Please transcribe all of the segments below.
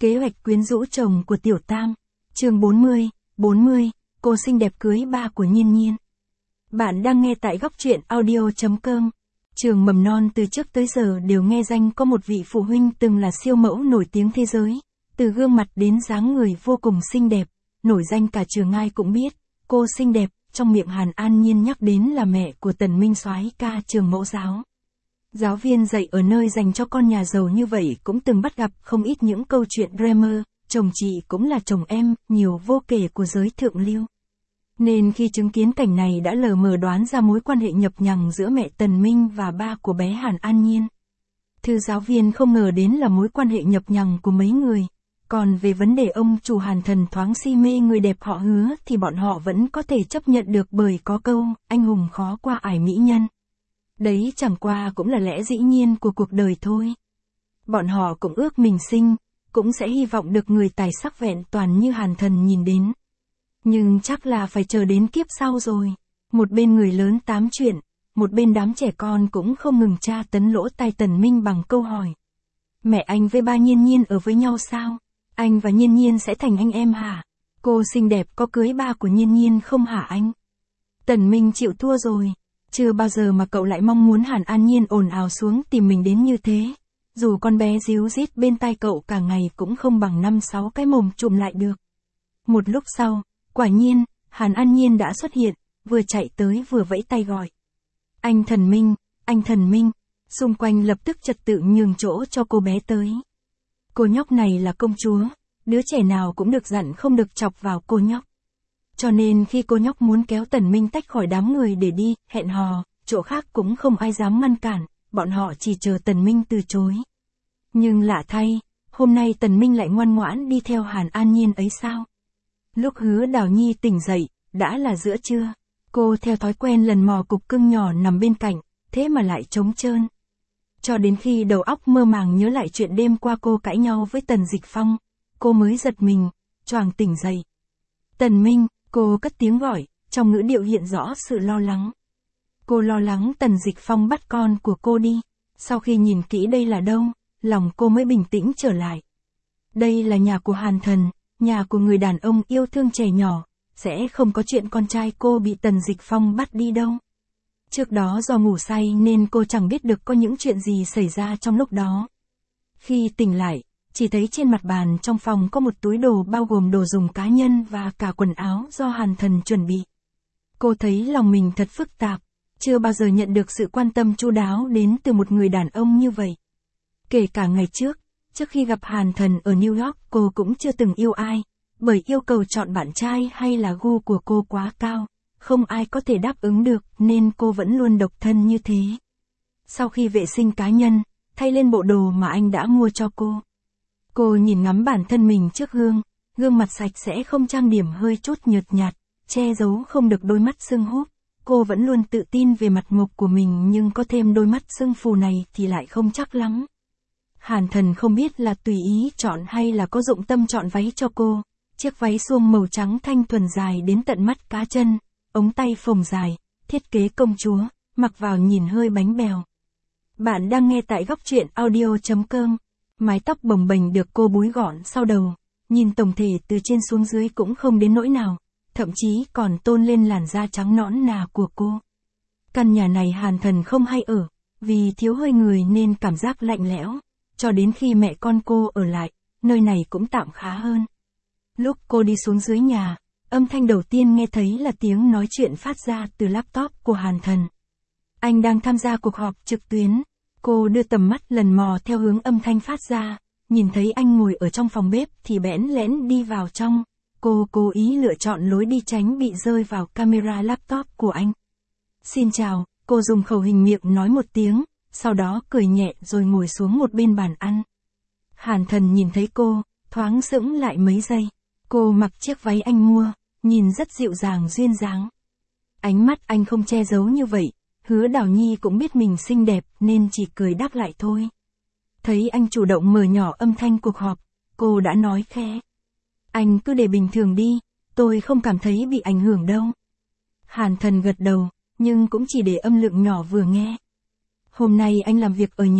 Kế hoạch quyến rũ chồng của Tiểu Tam. Chương 40, cô xinh đẹp cưới ba của Nhiên Nhiên. Bạn đang nghe tại góc truyện audio.com. Trường mầm non từ trước tới giờ đều nghe danh có một vị phụ huynh từng là siêu mẫu nổi tiếng thế giới. Từ gương mặt đến dáng người vô cùng xinh đẹp, nổi danh cả trường ai cũng biết. Cô xinh đẹp, trong miệng Hàn An Nhiên nhắc đến là mẹ của Tần Minh soái ca trường mẫu giáo. Giáo viên dạy ở nơi dành cho con nhà giàu như vậy cũng từng bắt gặp không ít những câu chuyện dreamer, chồng chị cũng là chồng em, nhiều vô kể của giới thượng lưu. Nên khi chứng kiến cảnh này đã lờ mờ đoán ra mối quan hệ nhập nhằng giữa mẹ Tần Minh và ba của bé Hàn An Nhiên. Thư giáo viên không ngờ đến là mối quan hệ nhập nhằng của mấy người. Còn về vấn đề ông chủ Hàn Thần thoáng si mê người đẹp họ Hứa thì bọn họ vẫn có thể chấp nhận được bởi có câu, anh hùng khó qua ải mỹ nhân. Đấy chẳng qua cũng là lẽ dĩ nhiên của cuộc đời thôi. Bọn họ cũng ước mình xinh, cũng sẽ hy vọng được người tài sắc vẹn toàn như Hàn Thần nhìn đến. Nhưng chắc là phải chờ đến kiếp sau rồi. Một bên người lớn tám chuyện, một bên đám trẻ con cũng không ngừng tra tấn lỗ tai Tần Minh bằng câu hỏi. Mẹ anh với ba Nhiên Nhiên ở với nhau sao? Anh và Nhiên Nhiên sẽ thành anh em hả? Cô xinh đẹp có cưới ba của Nhiên Nhiên không hả anh? Tần Minh chịu thua rồi. Chưa bao giờ mà cậu lại mong muốn Hàn An Nhiên ồn ào xuống tìm mình đến như thế. Dù con bé díu dít bên tai cậu cả ngày cũng không bằng 5-6 cái mồm trụm lại được. Một lúc sau, quả nhiên, Hàn An Nhiên đã xuất hiện, vừa chạy tới vừa vẫy tay gọi. Anh Thần Minh, anh Thần Minh. Xung quanh lập tức trật tự nhường chỗ cho cô bé tới. Cô nhóc này là công chúa, đứa trẻ nào cũng được dặn không được chọc vào cô nhóc. Cho nên khi cô nhóc muốn kéo Tần Minh tách khỏi đám người để đi, hẹn hò, chỗ khác cũng không ai dám ngăn cản, bọn họ chỉ chờ Tần Minh từ chối. Nhưng lạ thay, hôm nay Tần Minh lại ngoan ngoãn đi theo Hàn An Nhiên ấy sao? Lúc Hứa Đào Nhi tỉnh dậy, đã là giữa trưa. Cô theo thói quen lần mò cục cưng nhỏ nằm bên cạnh, thế mà lại trống trơn. Cho đến khi đầu óc mơ màng nhớ lại chuyện đêm qua cô cãi nhau với Tần Dịch Phong, cô mới giật mình, choàng tỉnh dậy. Tần Minh, cô cất tiếng gọi, trong ngữ điệu hiện rõ sự lo lắng. Cô lo lắng Tần Dịch Phong bắt con của cô đi. Sau khi nhìn kỹ đây là đâu, lòng cô mới bình tĩnh trở lại. Đây là nhà của Hàn Thần, nhà của người đàn ông yêu thương trẻ nhỏ, sẽ không có chuyện con trai cô bị Tần Dịch Phong bắt đi đâu. Trước đó do ngủ say nên cô chẳng biết được có những chuyện gì xảy ra trong lúc đó. Khi tỉnh lại, chỉ thấy trên mặt bàn trong phòng có một túi đồ bao gồm đồ dùng cá nhân và cả quần áo do Hàn Thần chuẩn bị. Cô thấy lòng mình thật phức tạp, chưa bao giờ nhận được sự quan tâm chu đáo đến từ một người đàn ông như vậy. Kể cả ngày trước khi gặp Hàn Thần ở New York cô cũng chưa từng yêu ai, bởi yêu cầu chọn bạn trai hay là gu của cô quá cao, không ai có thể đáp ứng được nên cô vẫn luôn độc thân như thế. Sau khi vệ sinh cá nhân, thay lên bộ đồ mà anh đã mua cho cô nhìn ngắm bản thân mình trước gương mặt sạch sẽ không trang điểm hơi chút nhợt nhạt, che giấu không được đôi mắt sưng húp. Cô vẫn luôn tự tin về mặt mộc của mình nhưng có thêm đôi mắt sưng phù này thì lại không chắc lắm. Hàn Thần không biết là tùy ý chọn hay là có dụng tâm chọn váy cho cô. Chiếc váy suông màu trắng thanh thuần dài đến tận mắt cá chân, ống tay phồng dài, thiết kế công chúa, mặc vào nhìn hơi bánh bèo. Bạn đang nghe tại góc truyện audio.com. Mái tóc bồng bềnh được cô búi gọn sau đầu, nhìn tổng thể từ trên xuống dưới cũng không đến nỗi nào, thậm chí còn tôn lên làn da trắng nõn nà của cô. Căn nhà này Hàn Thần không hay ở, vì thiếu hơi người nên cảm giác lạnh lẽo, cho đến khi mẹ con cô ở lại, nơi này cũng tạm khá hơn. Lúc cô đi xuống dưới nhà, âm thanh đầu tiên nghe thấy là tiếng nói chuyện phát ra từ laptop của Hàn Thần. Anh đang tham gia cuộc họp trực tuyến. Cô đưa tầm mắt lần mò theo hướng âm thanh phát ra, nhìn thấy anh ngồi ở trong phòng bếp thì bẽn lẽn đi vào trong. Cô cố ý lựa chọn lối đi tránh bị rơi vào camera laptop của anh. Xin chào, cô dùng khẩu hình miệng nói một tiếng, sau đó cười nhẹ rồi ngồi xuống một bên bàn ăn. Hàn Thần nhìn thấy cô, thoáng sững lại mấy giây. Cô mặc chiếc váy anh mua, nhìn rất dịu dàng duyên dáng. Ánh mắt anh không che giấu như vậy. Hứa Đào Nhi cũng biết mình xinh đẹp nên chỉ cười đáp lại thôi. Thấy anh chủ động mở nhỏ âm thanh cuộc họp, cô đã nói khẽ. Anh cứ để bình thường đi, tôi không cảm thấy bị ảnh hưởng đâu. Hàn Thần gật đầu, nhưng cũng chỉ để âm lượng nhỏ vừa nghe. Hôm nay anh làm việc ở nhà,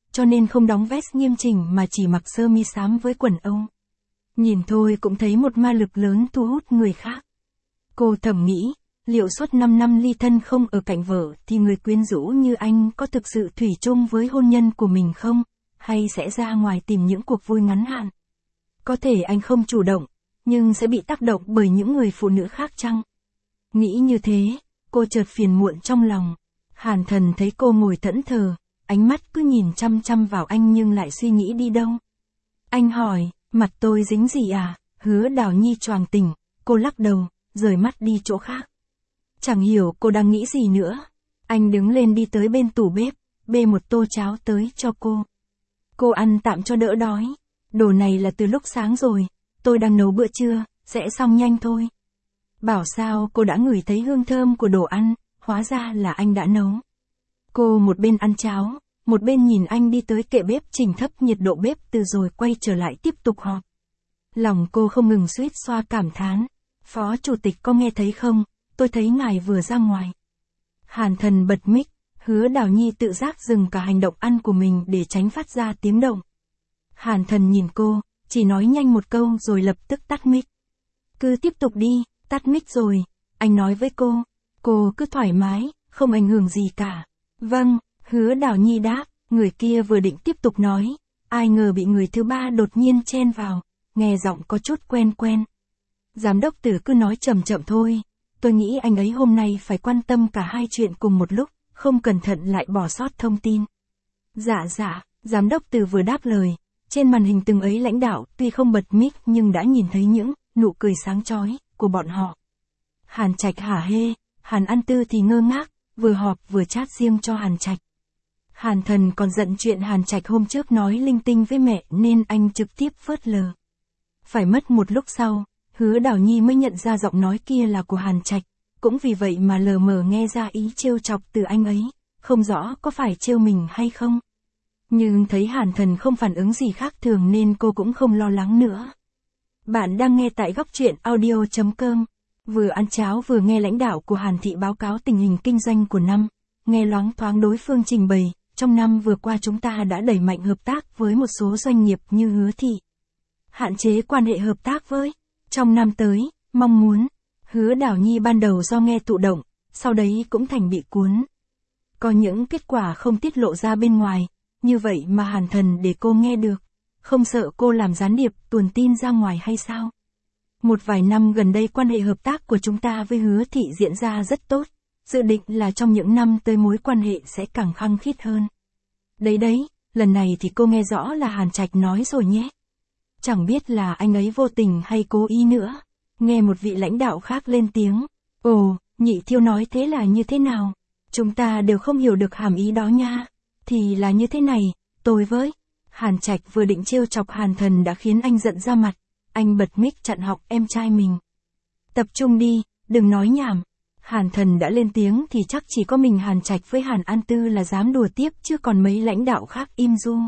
cho nên không đóng vest nghiêm chỉnh mà chỉ mặc sơ mi xám với quần âu. Nhìn thôi cũng thấy một ma lực lớn thu hút người khác. Cô thầm nghĩ, liệu suốt 5 năm ly thân không ở cạnh vợ thì người quyến rũ như anh có thực sự thủy chung với hôn nhân của mình không, hay sẽ ra ngoài tìm những cuộc vui ngắn hạn? Có thể anh không chủ động, nhưng sẽ bị tác động bởi những người phụ nữ khác chăng? Nghĩ như thế, cô chợt phiền muộn trong lòng. Hàn Thần thấy cô ngồi thẫn thờ, ánh mắt cứ nhìn chăm chăm vào anh nhưng lại suy nghĩ đi đâu. Anh hỏi, mặt tôi dính gì à? Hứa Đào Nhi choàng tỉnh, cô lắc đầu, rời mắt đi chỗ khác. Chẳng hiểu cô đang nghĩ gì nữa. Anh đứng lên đi tới bên tủ bếp, bê một tô cháo tới cho cô. Cô ăn tạm cho đỡ đói. Đồ này là từ lúc sáng rồi, tôi đang nấu bữa trưa, sẽ xong nhanh thôi. Bảo sao cô đã ngửi thấy hương thơm của đồ ăn, hóa ra là anh đã nấu. Cô một bên ăn cháo, một bên nhìn anh đi tới kệ bếp chỉnh thấp nhiệt độ bếp từ rồi quay trở lại tiếp tục họp. Lòng cô không ngừng suýt xoa cảm thán. Phó chủ tịch có nghe thấy không, tôi thấy ngài vừa ra ngoài. Hàn Thần bật mic, Hứa Đào Nhi tự giác dừng cả hành động ăn của mình để tránh phát ra tiếng động. Hàn Thần nhìn cô, chỉ nói nhanh một câu rồi lập tức tắt mic. Cứ tiếp tục đi, tắt mic rồi, anh nói với cô cứ thoải mái, không ảnh hưởng gì cả. Vâng, Hứa Đào Nhi đáp, người kia vừa định tiếp tục nói, ai ngờ bị người thứ ba đột nhiên chen vào, nghe giọng có chút quen quen. Giám đốc Từ cứ nói chậm chậm thôi, tôi nghĩ anh ấy hôm nay phải quan tâm cả hai chuyện cùng một lúc, không cẩn thận lại bỏ sót thông tin. Dạ, giám đốc Từ vừa đáp lời, trên màn hình từng ấy lãnh đạo tuy không bật mic nhưng đã nhìn thấy những nụ cười sáng chói của bọn họ. Hàn Trạch hả hê, Hàn An Tư thì ngơ ngác, vừa họp vừa chat riêng cho Hàn Trạch. Hàn Thần còn giận chuyện Hàn Trạch hôm trước nói linh tinh với mẹ nên anh trực tiếp phớt lờ. Phải mất một lúc sau, Hứa Đào Nhi mới nhận ra giọng nói kia là của Hàn Trạch, cũng vì vậy mà lờ mờ nghe ra ý trêu chọc từ anh ấy, không rõ có phải trêu mình hay không. Nhưng thấy Hàn Thần không phản ứng gì khác thường nên cô cũng không lo lắng nữa. Bạn đang nghe tại góc truyện audio.com, vừa ăn cháo vừa nghe lãnh đạo của Hàn Thị báo cáo tình hình kinh doanh của năm, nghe loáng thoáng đối phương trình bày, trong năm vừa qua chúng ta đã đẩy mạnh hợp tác với một số doanh nghiệp như Hứa Thị. Hạn chế quan hệ hợp tác với, trong năm tới, mong muốn. Hứa Đào Nhi ban đầu do nghe thụ động, sau đấy cũng thành bị cuốn. Có những kết quả không tiết lộ ra bên ngoài, như vậy mà Hàn Thần để cô nghe được, không sợ cô làm gián điệp tuồn tin ra ngoài hay sao? Một vài năm gần đây quan hệ hợp tác của chúng ta với Hứa Thị diễn ra rất tốt, dự định là trong những năm tới mối quan hệ sẽ càng khăng khít hơn. Đấy, lần này thì cô nghe rõ là Hàn Trạch nói rồi nhé. Chẳng biết là anh ấy vô tình hay cố ý nữa. Nghe một vị lãnh đạo khác lên tiếng. Ồ, Nhị Thiêu nói thế là như thế nào? Chúng ta đều không hiểu được hàm ý đó nha. Thì là như thế này, tôi với. Hàn Trạch vừa định trêu chọc Hàn Thần đã khiến anh giận ra mặt. Anh bật mic chặn họng em trai mình. Tập trung đi, đừng nói nhảm. Hàn Thần đã lên tiếng thì chắc chỉ có mình Hàn Trạch với Hàn An Tư là dám đùa tiếp chứ còn mấy lãnh đạo khác im ru.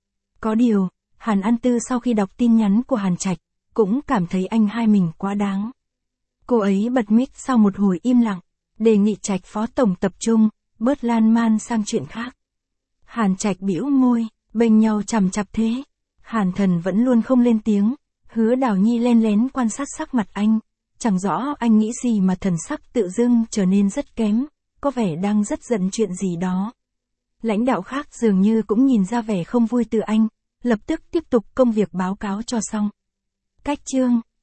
Có điều, Hàn An Tư sau khi đọc tin nhắn của Hàn Trạch, cũng cảm thấy anh hai mình quá đáng. Cô ấy bật mic sau một hồi im lặng, đề nghị Trạch phó tổng tập trung, bớt lan man sang chuyện khác. Hàn Trạch bĩu môi, bênh nhau chằm chặp thế. Hàn Thần vẫn luôn không lên tiếng, Hứa Đào Nhi len lén quan sát sắc mặt anh, chẳng rõ anh nghĩ gì mà thần sắc tự dưng trở nên rất kém, có vẻ đang rất giận chuyện gì đó. Lãnh đạo khác dường như cũng nhìn ra vẻ không vui từ anh, lập tức tiếp tục công việc báo cáo cho xong. Cách chương